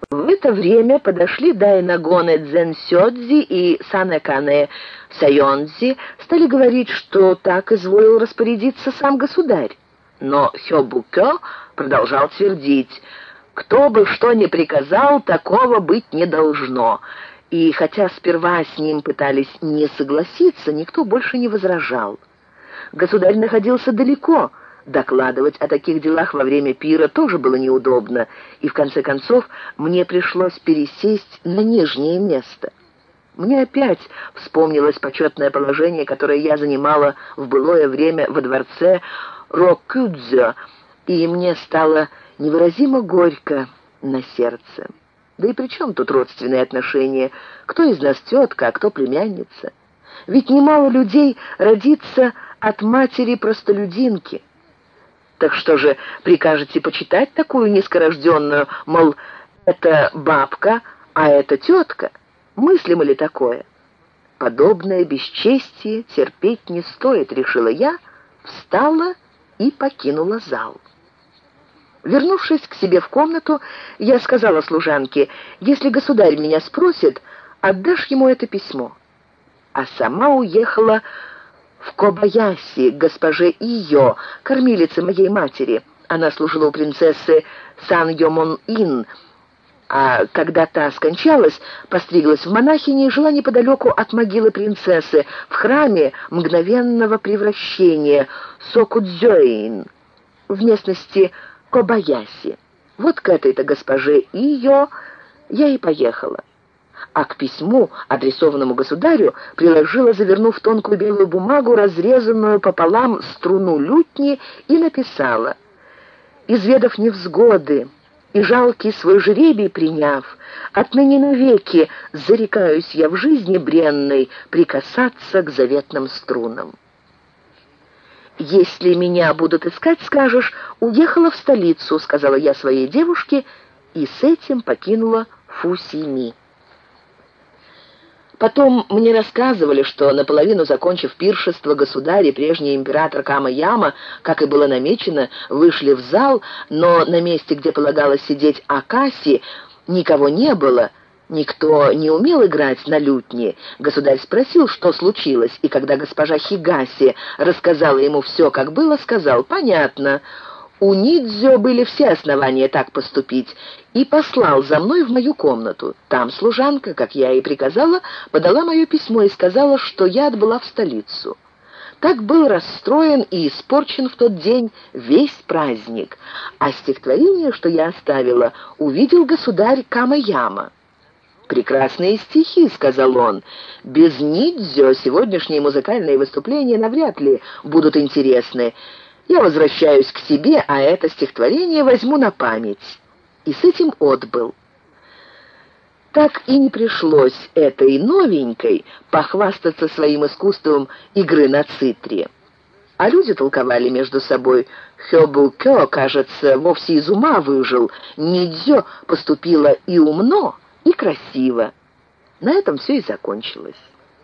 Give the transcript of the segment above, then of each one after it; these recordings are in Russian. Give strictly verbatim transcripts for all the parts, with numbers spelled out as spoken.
В это время подошли Дайнагоне Дзенсёдзи и Санэкане Сайонзи, стали говорить, что так изволил распорядиться сам государь. Но Хёбукё продолжал твердить: «Кто бы что ни приказал, такого быть не должно». И хотя сперва с ним пытались не согласиться, никто больше не возражал. Государь находился далеко, докладывать о таких делах во время пира тоже было неудобно, и в конце концов мне пришлось пересесть на нижнее место. Мне опять вспомнилось почетное положение, которое я занимала в былое время во дворце Роккудзё, и мне стало невыразимо горько на сердце. Да и при чем тут родственные отношения? Кто из нас тетка, а кто племянница? Ведь немало людей родится от матери-простолюдинки. Так что же, прикажете почитать такую низкорожденную, мол, это бабка, а это тетка? Мыслимо ли такое? Подобное бесчестие терпеть не стоит, решила я, встала и покинула зал. Вернувшись к себе в комнату, я сказала служанке: «Если государь меня спросит, отдашь ему это письмо». А сама уехала в Кобаяси к госпоже Иё, кормилице моей матери. Она служила у принцессы Сан-Йомон-Ин, а когда та скончалась, постриглась в монахини и жила неподалеку от могилы принцессы, в храме мгновенного превращения Сокудзёин, в местности Кобаяси. Вот к этой-то госпоже Иё я и поехала. А к письму, адресованному государю, приложила, завернув в тонкую белую бумагу, разрезанную пополам струну лютни, и написала: «Изведав невзгоды и жалкий свой жребий приняв, отныне навеки зарекаюсь я в жизни бренной прикасаться к заветным струнам. Если меня будут искать, скажешь: уехала в столицу», — сказала я своей девушке, и с этим покинула Фусими. Потом мне рассказывали, что, наполовину закончив пиршество, государь и прежний император Кама-Яма, как и было намечено, вышли в зал, но на месте, где полагалось сидеть Акаси, никого не было, никто не умел играть на лютне. Государь спросил, что случилось, и когда госпожа Хигаси рассказала ему все, как было, сказал: «Понятно, у Нидзё были все основания так поступить», и послал за мной в мою комнату. Там служанка, как я и приказала, подала мое письмо и сказала, что я отбыла в столицу. Так был расстроен и испорчен в тот день весь праздник, а стихотворение, что я оставила, увидел государь Кама-Яма. «Прекрасные стихи», — сказал он. «Без Нидзё сегодняшние музыкальные выступления навряд ли будут интересны. Я возвращаюсь к себе, а это стихотворение возьму на память». И с этим отбыл. Так и не пришлось этой новенькой похвастаться своим искусством игры на цитре. А люди толковали между собой: Хёбукё, кажется, вовсе из ума выжил, Нидзё поступила и умно, и красиво. На этом все и закончилось.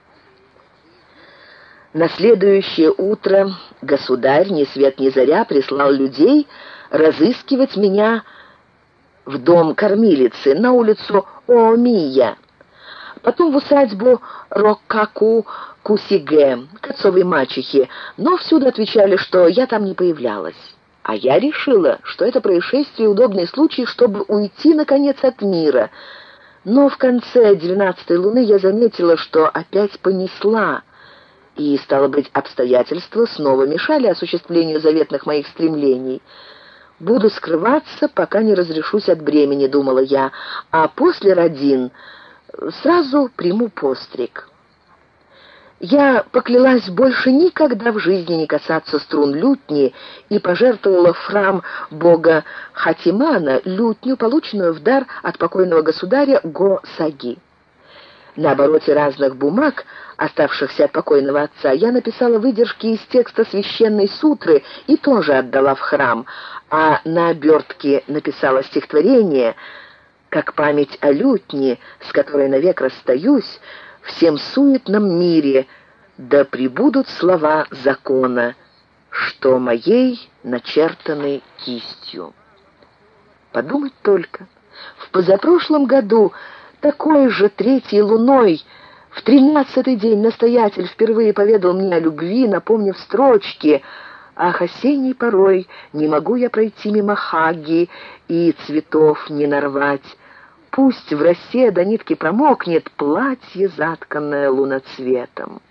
На следующее утро государь ни свет ни заря прислал людей разыскивать меня в дом кормилицы на улицу Оомия, потом в усадьбу Роккаку-Кусигэ, к отцовой мачехе, но всюду отвечали, что я там не появлялась. А я решила, что это происшествие — удобный случай, чтобы уйти, наконец, от мира. Но в конце двенадцатой луны я заметила, что опять понесла, и, стало быть, обстоятельства снова мешали осуществлению заветных моих стремлений. «Буду скрываться, пока не разрешусь от бремени», — думала я, «а после родин сразу приму постриг». Я поклялась больше никогда в жизни не касаться струн лютни и пожертвовала в храм бога Хатимана лютню, полученную в дар от покойного государя Го-Саги. На обороте разных бумаг, оставшихся от покойного отца, я написала выдержки из текста священной сутры и тоже отдала в храм, а на обертке написала стихотворение: «Как память о лютне, с которой навек расстаюсь, всем суетном мире, да пребудут слова закона, что моей начертаны кистью». Подумать только, в В позапрошлом году, такой же третьей луной, в тринадцатый день настоятель впервые поведал мне о любви, напомнив строчки: «Ах, осенней порой не могу я пройти мимо хаги и цветов не нарвать. Пусть в росе до нитки промокнет платье, затканное луноцветом».